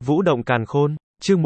Vũ động càn khôn, chương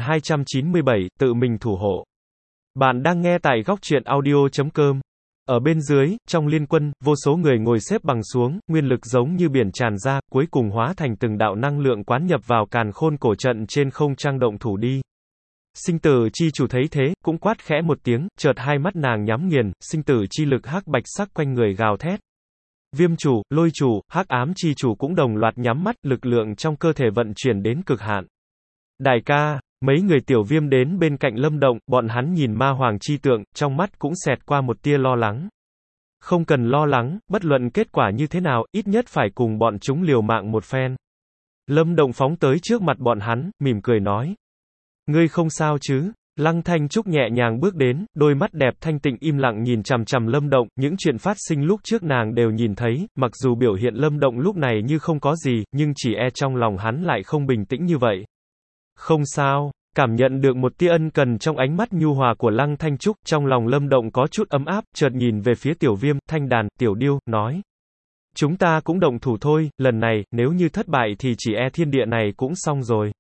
1297, tự mình thủ hộ. Bạn đang nghe tại góc truyện audio.com. Ở bên dưới, trong liên quân, vô số người ngồi xếp bằng xuống, nguyên lực giống như biển tràn ra, cuối cùng hóa thành từng đạo năng lượng quán nhập vào càn khôn cổ trận trên không trang động thủ đi. Sinh tử chi chủ thấy thế, cũng quát khẽ một tiếng, chợt hai mắt nàng nhắm nghiền, sinh tử chi lực hắc bạch sắc quanh người gào thét. Viêm chủ, lôi chủ, hắc ám chi chủ cũng đồng loạt nhắm mắt, lực lượng trong cơ thể vận chuyển đến cực hạn. Đại ca, mấy người tiểu viêm đến bên cạnh Lâm Động, bọn hắn nhìn ma hoàng chi tượng, trong mắt cũng xẹt qua một tia lo lắng. Không cần lo lắng, bất luận kết quả như thế nào, ít nhất phải cùng bọn chúng liều mạng một phen. Lâm Động phóng tới trước mặt bọn hắn, mỉm cười nói. Ngươi không sao chứ? Lăng Thanh Trúc nhẹ nhàng bước đến, đôi mắt đẹp thanh tịnh im lặng nhìn chằm chằm Lâm Động, những chuyện phát sinh lúc trước nàng đều nhìn thấy, mặc dù biểu hiện Lâm Động lúc này như không có gì, nhưng chỉ e trong lòng hắn lại không bình tĩnh như vậy. Không sao, cảm nhận được một tia ân cần trong ánh mắt nhu hòa của Lăng Thanh Trúc, trong lòng Lâm Động có chút ấm áp, chợt nhìn về phía Tiểu Viêm, Thanh Đàn, Tiểu Điêu, nói. Chúng ta cũng động thủ thôi, lần này, nếu như thất bại thì chỉ e thiên địa này cũng xong rồi.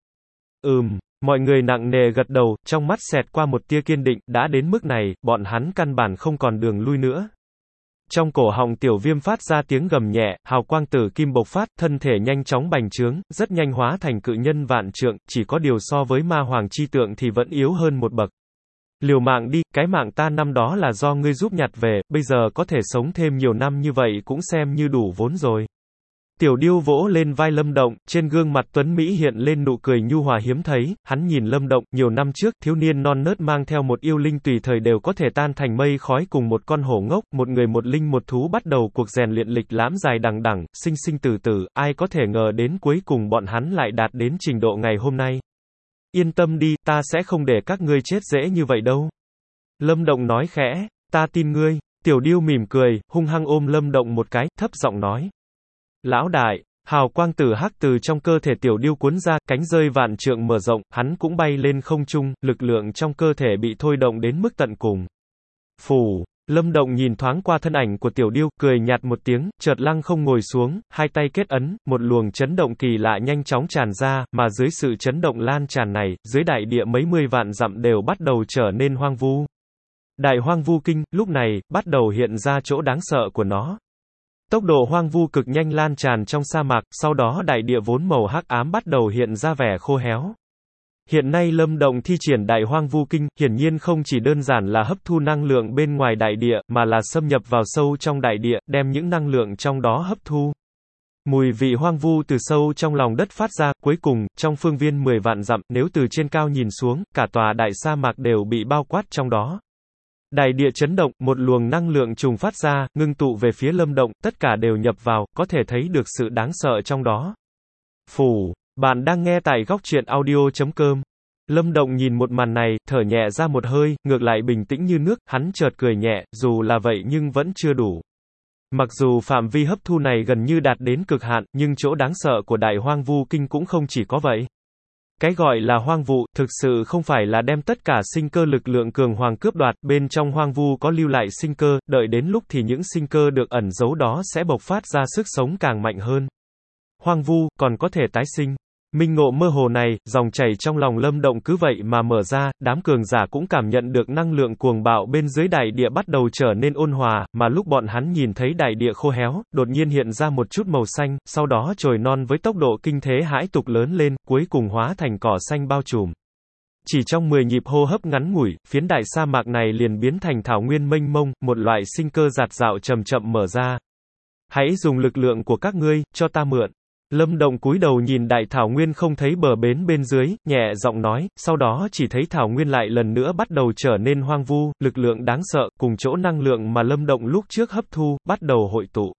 Mọi người nặng nề gật đầu, trong mắt xẹt qua một tia kiên định, đã đến mức này, bọn hắn căn bản không còn đường lui nữa. Trong cổ họng Tiểu Viêm phát ra tiếng gầm nhẹ, hào quang tử kim bộc phát, thân thể nhanh chóng bành trướng, rất nhanh hóa thành cự nhân vạn trượng, chỉ có điều so với ma hoàng chi tượng thì vẫn yếu hơn một bậc. Liều mạng đi, cái mạng ta năm đó là do ngươi giúp nhặt về, bây giờ có thể sống thêm nhiều năm như vậy cũng xem như đủ vốn rồi. Tiểu Điêu vỗ lên vai Lâm Động, trên gương mặt tuấn Mỹ hiện lên nụ cười nhu hòa hiếm thấy, hắn nhìn Lâm Động, nhiều năm trước, thiếu niên non nớt mang theo một yêu linh tùy thời đều có thể tan thành mây khói cùng một con hổ ngốc, một người một linh một thú bắt đầu cuộc rèn luyện lịch lãm dài đằng đẵng, sinh sinh tử tử, ai có thể ngờ đến cuối cùng bọn hắn lại đạt đến trình độ ngày hôm nay. Yên tâm đi, ta sẽ không để các ngươi chết dễ như vậy đâu. Lâm Động nói khẽ, ta tin ngươi. Tiểu Điêu mỉm cười, hung hăng ôm Lâm Động một cái, thấp giọng nói. Lão đại, hào quang tử hắc từ trong cơ thể Tiểu Điêu cuốn ra, cánh rơi vạn trượng mở rộng, hắn cũng bay lên không trung, lực lượng trong cơ thể bị thôi động đến mức tận cùng. Phù, Lâm Động nhìn thoáng qua thân ảnh của Tiểu Điêu, cười nhạt một tiếng, chợt lăng không ngồi xuống, hai tay kết ấn, một luồng chấn động kỳ lạ nhanh chóng tràn ra, mà dưới sự chấn động lan tràn này, dưới đại địa mấy mươi vạn dặm đều bắt đầu trở nên hoang vu. Đại hoang vu kinh, lúc này, bắt đầu hiện ra chỗ đáng sợ của nó. Tốc độ hoang vu cực nhanh lan tràn trong sa mạc, sau đó đại địa vốn màu hắc ám bắt đầu hiện ra vẻ khô héo. Hiện nay Lâm Động thi triển đại hoang vu kinh, hiển nhiên không chỉ đơn giản là hấp thu năng lượng bên ngoài đại địa, mà là xâm nhập vào sâu trong đại địa, đem những năng lượng trong đó hấp thu. Mùi vị hoang vu từ sâu trong lòng đất phát ra, cuối cùng, trong phương viên 10 vạn dặm, nếu từ trên cao nhìn xuống, cả tòa đại sa mạc đều bị bao quát trong đó. Đại địa chấn động, một luồng năng lượng trùng phát ra, ngưng tụ về phía Lâm Động, tất cả đều nhập vào, có thể thấy được sự đáng sợ trong đó. Phù, bạn đang nghe tại góc truyện audio.com. Lâm Động nhìn một màn này, thở nhẹ ra một hơi, ngược lại bình tĩnh như nước, hắn chợt cười nhẹ, dù là vậy nhưng vẫn chưa đủ. Mặc dù phạm vi hấp thu này gần như đạt đến cực hạn, nhưng chỗ đáng sợ của đại hoang vu kinh cũng không chỉ có vậy. Cái gọi là hoang vụ, thực sự không phải là đem tất cả sinh cơ lực lượng cường hoàng cướp đoạt, bên trong hoang vu có lưu lại sinh cơ, đợi đến lúc thì những sinh cơ được ẩn giấu đó sẽ bộc phát ra sức sống càng mạnh hơn. Hoang vu, còn có thể tái sinh. Minh ngộ mơ hồ này, dòng chảy trong lòng Lâm Động cứ vậy mà mở ra, đám cường giả cũng cảm nhận được năng lượng cuồng bạo bên dưới đại địa bắt đầu trở nên ôn hòa, mà lúc bọn hắn nhìn thấy đại địa khô héo, đột nhiên hiện ra một chút màu xanh, sau đó chồi non với tốc độ kinh thế hãi tục lớn lên, cuối cùng hóa thành cỏ xanh bao trùm. Chỉ trong 10 nhịp hô hấp ngắn ngủi, phiến đại sa mạc này liền biến thành thảo nguyên mênh mông, một loại sinh cơ dạt dạo chậm chậm mở ra. Hãy dùng lực lượng của các ngươi, cho ta mượn. Lâm Động cúi đầu nhìn đại thảo nguyên không thấy bờ bến bên dưới, nhẹ giọng nói, sau đó chỉ thấy thảo nguyên lại lần nữa bắt đầu trở nên hoang vu, lực lượng đáng sợ, cùng chỗ năng lượng mà Lâm Động lúc trước hấp thu, bắt đầu hội tụ.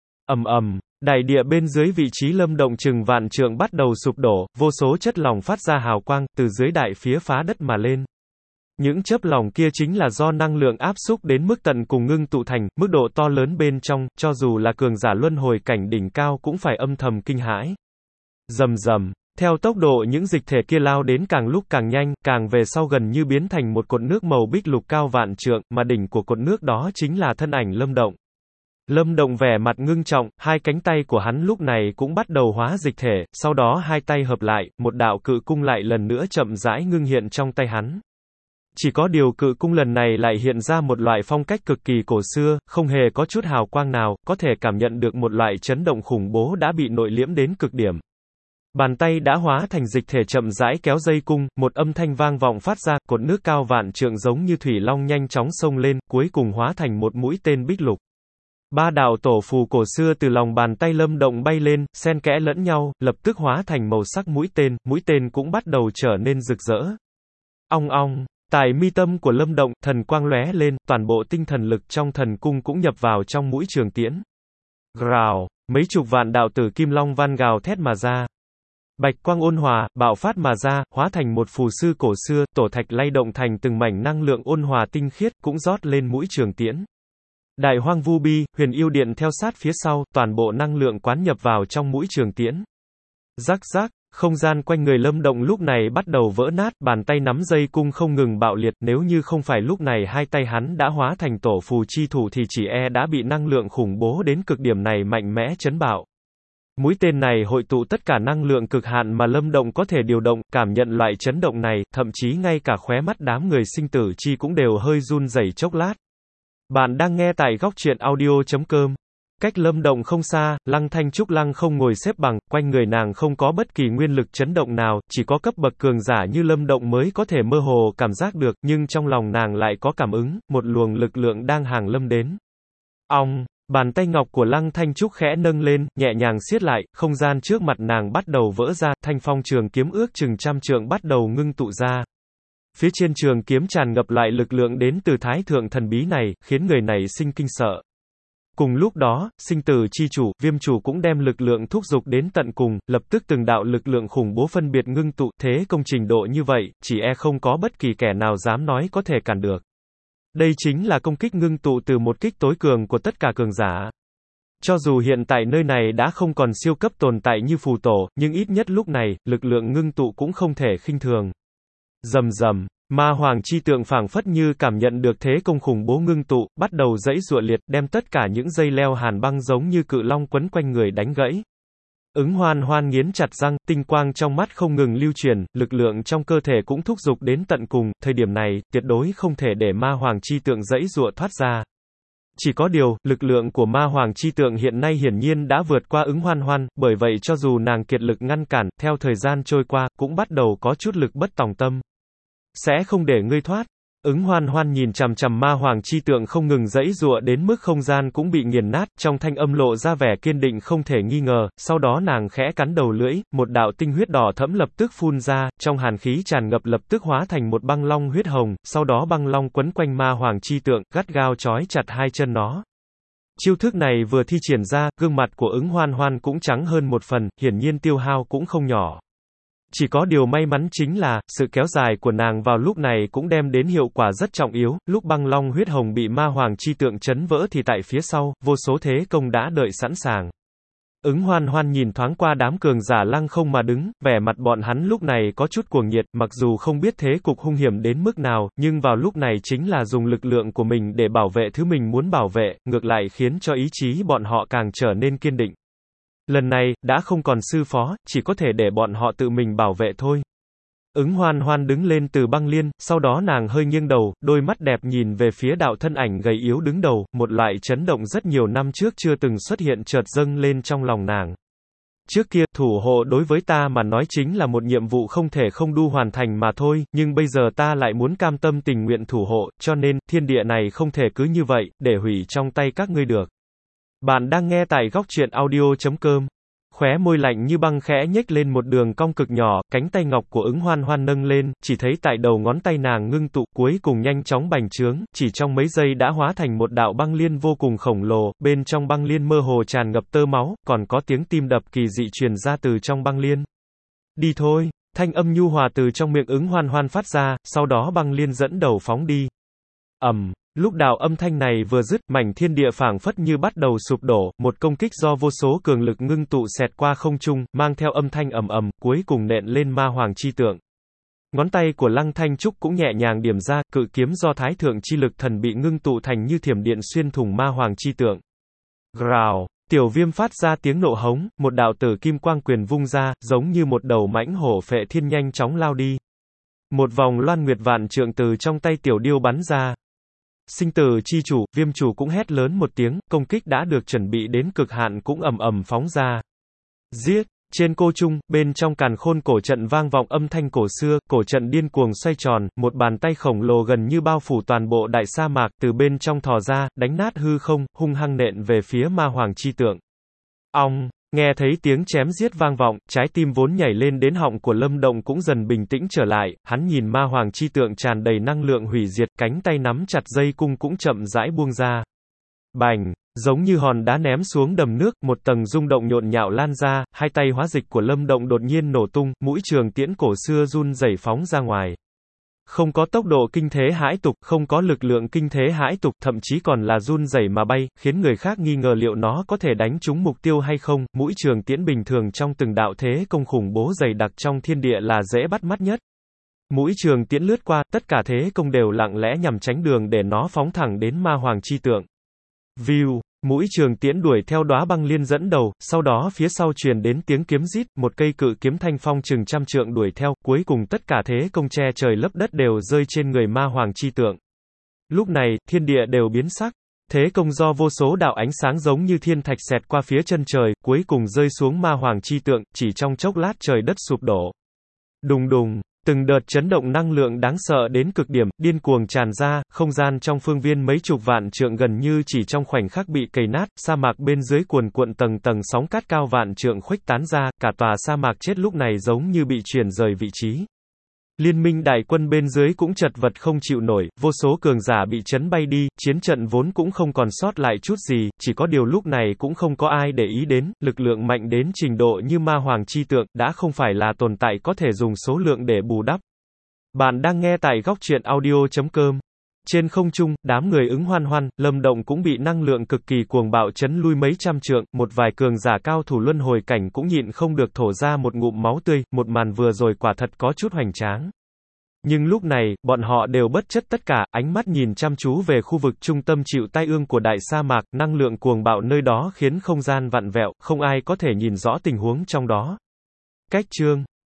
Đại địa bên dưới vị trí Lâm Động chừng vạn trượng bắt đầu sụp đổ, vô số chất lỏng phát ra hào quang, từ dưới đại phía phá đất mà lên. Những chớp lỏng kia chính là do năng lượng áp xúc đến mức tận cùng ngưng tụ thành, mức độ to lớn bên trong, cho dù là cường giả luân hồi cảnh đỉnh cao cũng phải âm thầm kinh hãi. Rầm rầm, theo tốc độ những dịch thể kia lao đến càng lúc càng nhanh, càng về sau gần như biến thành một cột nước màu bích lục cao vạn trượng, mà đỉnh của cột nước đó chính là thân ảnh Lâm Động. Lâm Động vẻ mặt ngưng trọng, hai cánh tay của hắn lúc này cũng bắt đầu hóa dịch thể, sau đó hai tay hợp lại, một đạo cự cung lại lần nữa chậm rãi ngưng hiện trong tay hắn. Chỉ có điều cự cung lần này lại hiện ra một loại phong cách cực kỳ cổ xưa, không hề có chút hào quang nào, có thể cảm nhận được một loại chấn động khủng bố đã bị nội liễm đến cực điểm. Bàn tay đã hóa thành dịch thể chậm rãi kéo dây cung, một âm thanh vang vọng phát ra, cột nước cao vạn trượng giống như thủy long nhanh chóng xông lên, cuối cùng hóa thành một mũi tên bích lục. Ba đạo tổ phù cổ xưa từ lòng bàn tay Lâm Động bay lên, xen kẽ lẫn nhau, lập tức hóa thành màu sắc mũi tên cũng bắt đầu trở nên rực rỡ. Ong ong, tại mi tâm của Lâm Động, thần quang lóe lên, toàn bộ tinh thần lực trong thần cung cũng nhập vào trong mũi trường tiễn. Gào, mấy chục vạn đạo tử kim long văn gào thét mà ra. Bạch quang ôn hòa, bạo phát mà ra, hóa thành một phù sư cổ xưa, tổ thạch lay động thành từng mảnh năng lượng ôn hòa tinh khiết, cũng rót lên mũi trường tiễn. Đại hoang vu bi, huyền yêu điện theo sát phía sau, toàn bộ năng lượng quán nhập vào trong mũi trường tiễn. Rắc rắc, không gian quanh người Lâm Động lúc này bắt đầu vỡ nát, bàn tay nắm dây cung không ngừng bạo liệt, nếu như không phải lúc này hai tay hắn đã hóa thành tổ phù chi thủ thì chỉ đã bị năng lượng khủng bố đến cực điểm này mạnh mẽ chấn bạo. Mũi tên này hội tụ tất cả năng lượng cực hạn mà Lâm Động có thể điều động, cảm nhận loại chấn động này, thậm chí ngay cả khóe mắt đám người sinh tử chi cũng đều hơi run rẩy chốc lát. Bạn đang nghe tại góc truyện audio.com. Cách Lâm Động không xa, Lăng Thanh Trúc lăng không ngồi xếp bằng, quanh người nàng không có bất kỳ nguyên lực chấn động nào, chỉ có cấp bậc cường giả như Lâm Động mới có thể mơ hồ cảm giác được, nhưng trong lòng nàng lại có cảm ứng, một luồng lực lượng đang hàng lâm đến. Ong, bàn tay ngọc của Lăng Thanh Trúc khẽ nâng lên, nhẹ nhàng siết lại, không gian trước mặt nàng bắt đầu vỡ ra, thanh phong trường kiếm ước chừng trăm trượng bắt đầu ngưng tụ ra. Phía trên trường kiếm tràn ngập lại lực lượng đến từ thái thượng thần bí này, khiến người này sinh kinh sợ. Cùng lúc đó, sinh tử chi chủ, viêm chủ cũng đem lực lượng thúc giục đến tận cùng, lập tức từng đạo lực lượng khủng bố phân biệt ngưng tụ, thế công trình độ như vậy, chỉ không có bất kỳ kẻ nào dám nói có thể cản được. Đây chính là công kích ngưng tụ từ một kích tối cường của tất cả cường giả. Cho dù hiện tại nơi này đã không còn siêu cấp tồn tại như phù tổ, nhưng ít nhất lúc này, lực lượng ngưng tụ cũng không thể khinh thường. Rầm rầm, ma hoàng chi tượng phảng phất như cảm nhận được thế công khủng bố ngưng tụ, bắt đầu giãy giụa liệt, đem tất cả những dây leo hàn băng giống như cự long quấn quanh người đánh gãy. Ứng Hoan Hoan nghiến chặt răng, tinh quang trong mắt không ngừng lưu truyền, lực lượng trong cơ thể cũng thúc giục đến tận cùng, thời điểm này, tuyệt đối không thể để ma hoàng chi tượng giãy giụa thoát ra. Chỉ có điều, lực lượng của ma hoàng chi tượng hiện nay hiển nhiên đã vượt qua Ứng Hoan Hoan, bởi vậy cho dù nàng kiệt lực ngăn cản, theo thời gian trôi qua, cũng bắt đầu có chút lực bất tòng tâm. Sẽ không để ngươi thoát. Ứng Hoan Hoan nhìn chằm chằm ma hoàng chi tượng không ngừng giãy giụa đến mức không gian cũng bị nghiền nát, trong thanh âm lộ ra vẻ kiên định không thể nghi ngờ, sau đó nàng khẽ cắn đầu lưỡi, một đạo tinh huyết đỏ thẫm lập tức phun ra, trong hàn khí tràn ngập lập tức hóa thành một băng long huyết hồng, sau đó băng long quấn quanh ma hoàng chi tượng, gắt gao trói chặt hai chân nó. Chiêu thức này vừa thi triển ra, gương mặt của Ứng Hoan Hoan cũng trắng hơn một phần, hiển nhiên tiêu hao cũng không nhỏ. Chỉ có điều may mắn chính là, sự kéo dài của nàng vào lúc này cũng đem đến hiệu quả rất trọng yếu, lúc băng long huyết hồng bị ma hoàng chi tượng chấn vỡ thì tại phía sau, vô số thế công đã đợi sẵn sàng. Ứng Hoan Hoan nhìn thoáng qua đám cường giả lăng không mà đứng, vẻ mặt bọn hắn lúc này có chút cuồng nhiệt, mặc dù không biết thế cục hung hiểm đến mức nào, nhưng vào lúc này chính là dùng lực lượng của mình để bảo vệ thứ mình muốn bảo vệ, ngược lại khiến cho ý chí bọn họ càng trở nên kiên định. Lần này, đã không còn sư phó, chỉ có thể để bọn họ tự mình bảo vệ thôi. Ứng Hoan Hoan đứng lên từ băng liên, sau đó nàng hơi nghiêng đầu, đôi mắt đẹp nhìn về phía đạo thân ảnh gầy yếu đứng đầu, một loại chấn động rất nhiều năm trước chưa từng xuất hiện chợt dâng lên trong lòng nàng. Trước kia, thủ hộ đối với ta mà nói chính là một nhiệm vụ không thể không đu hoàn thành mà thôi, nhưng bây giờ ta lại muốn cam tâm tình nguyện thủ hộ, cho nên, thiên địa này không thể cứ như vậy, để hủy trong tay các ngươi được. Bạn đang nghe tại góc truyện audio.com. Khóe môi lạnh như băng khẽ nhếch lên một đường cong cực nhỏ, cánh tay ngọc của Ứng Hoan Hoan nâng lên, chỉ thấy tại đầu ngón tay nàng ngưng tụ, cuối cùng nhanh chóng bành trướng, chỉ trong mấy giây đã hóa thành một đạo băng liên vô cùng khổng lồ, bên trong băng liên mơ hồ tràn ngập tơ máu, còn có tiếng tim đập kỳ dị truyền ra từ trong băng liên. Đi thôi, thanh âm nhu hòa từ trong miệng Ứng Hoan Hoan phát ra, sau đó băng liên dẫn đầu phóng đi. Lúc đạo âm thanh này vừa dứt, mảnh thiên địa phảng phất như bắt đầu sụp đổ, một công kích do vô số cường lực ngưng tụ xẹt qua không trung, mang theo âm thanh ầm ầm, cuối cùng nện lên ma hoàng chi tượng. Ngón tay của Lăng Thanh Trúc cũng nhẹ nhàng điểm ra, cự kiếm do thái thượng chi lực thần bị ngưng tụ thành như thiểm điện xuyên thủng ma hoàng chi tượng. Gào, tiểu viêm phát ra tiếng nộ hống, một đạo tử kim quang quyền vung ra, giống như một đầu mãnh hổ phệ thiên nhanh chóng lao đi. Một vòng loan nguyệt vạn trượng từ trong tay tiểu điêu bắn ra. Sinh tử chi chủ, viêm chủ cũng hét lớn một tiếng, công kích đã được chuẩn bị đến cực hạn cũng ầm ầm phóng ra. Giết! Trên cô trung, bên trong càn khôn cổ trận vang vọng âm thanh cổ xưa, cổ trận điên cuồng xoay tròn, một bàn tay khổng lồ gần như bao phủ toàn bộ đại sa mạc, từ bên trong thò ra, đánh nát hư không, hung hăng nện về phía ma hoàng chi tượng. Ong! Nghe thấy tiếng chém giết vang vọng, trái tim vốn nhảy lên đến họng của Lâm Động cũng dần bình tĩnh trở lại, hắn nhìn ma hoàng chi tượng tràn đầy năng lượng hủy diệt, cánh tay nắm chặt dây cung cũng chậm rãi buông ra. Bành! Giống như hòn đá ném xuống đầm nước, một tầng rung động nhộn nhạo lan ra, hai tay hóa dịch của Lâm Động đột nhiên nổ tung, mũi trường tiễn cổ xưa run rẩy phóng ra ngoài. Không có tốc độ kinh thế hãi tục, không có lực lượng kinh thế hãi tục, thậm chí còn là run rẩy mà bay, khiến người khác nghi ngờ liệu nó có thể đánh trúng mục tiêu hay không. Mũi trường tiễn bình thường trong từng đạo thế công khủng bố dày đặc trong thiên địa là dễ bắt mắt nhất. Mũi trường tiễn lướt qua, tất cả thế công đều lặng lẽ nhằm tránh đường để nó phóng thẳng đến ma hoàng chi tượng. View, mũi trường tiễn đuổi theo đóa băng liên dẫn đầu, sau đó phía sau truyền đến tiếng kiếm rít, một cây cự kiếm thanh phong chừng trăm trượng đuổi theo, cuối cùng tất cả thế công che trời lấp đất đều rơi trên người ma hoàng chi tượng. Lúc này, thiên địa đều biến sắc, thế công do vô số đạo ánh sáng giống như thiên thạch xẹt qua phía chân trời, cuối cùng rơi xuống ma hoàng chi tượng, chỉ trong chốc lát trời đất sụp đổ. Đùng đùng. Từng đợt chấn động năng lượng đáng sợ đến cực điểm, điên cuồng tràn ra, không gian trong phương viên mấy chục vạn trượng gần như chỉ trong khoảnh khắc bị cày nát, sa mạc bên dưới cuồn cuộn tầng tầng sóng cát cao vạn trượng khuếch tán ra, cả tòa sa mạc chết lúc này giống như bị chuyển rời vị trí. Liên minh đại quân bên dưới cũng chật vật không chịu nổi, vô số cường giả bị chấn bay đi, chiến trận vốn cũng không còn sót lại chút gì, chỉ có điều lúc này cũng không có ai để ý đến, lực lượng mạnh đến trình độ như ma hoàng chi tượng, đã không phải là tồn tại có thể dùng số lượng để bù đắp. Bạn đang nghe tại góc truyện audio.com. Trên không trung, đám người ứng hoan hoan, Lâm Động cũng bị năng lượng cực kỳ cuồng bạo chấn lui mấy trăm trượng, một vài cường giả cao thủ luân hồi cảnh cũng nhịn không được thổ ra một ngụm máu tươi, một màn vừa rồi quả thật có chút hoành tráng. Nhưng lúc này, bọn họ đều bất chấp tất cả, ánh mắt nhìn chăm chú về khu vực trung tâm chịu tai ương của đại sa mạc, năng lượng cuồng bạo nơi đó khiến không gian vặn vẹo, không ai có thể nhìn rõ tình huống trong đó. Cách chương